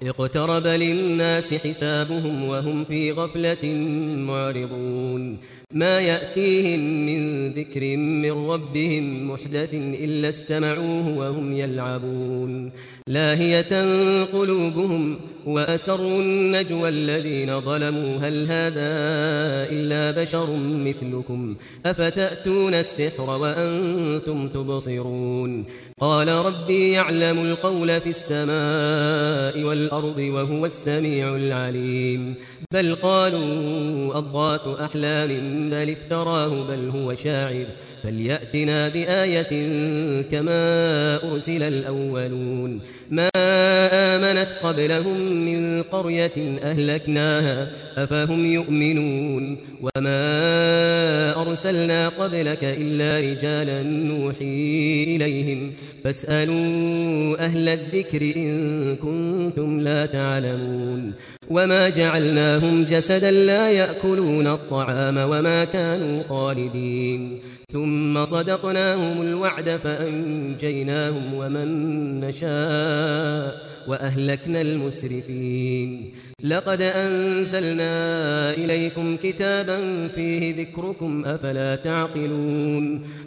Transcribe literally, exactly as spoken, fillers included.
اقترب للناس حسابهم وهم في غفلة معرضون ما يأتيهم من ذكر من ربهم محدث إلا استمعوه وهم يلعبون لاهية قلوبهم وأسروا النجوى الذين ظلموا هل هذا إلا بشر مثلكم أفتأتون السحر وأنتم تبصرون قال ربي يعلم القول في السماء والأرض وهو السميع العليم بل قالوا أضغاث أحلام بل افتراه بل هو شاعر فليأتنا بآية كما أرسل الأولون ما آمنت قبلهم من قرية أهلكناها أفهم يؤمنون وما أرسلنا قبلك إلا رجالا نوحي إليهم فاسألوا أهل الذكر إن كنتم لا تعلمون وما جعلناهم جسدا لا يأكلون الطعام وما كانوا خالدين ثم صدقناهم الوعد فأنجيناهم ومن نشاء وأهلكنا المسرفين لقد أنزلنا إليكم كتابا فيه ذكركم أفلا تعقلون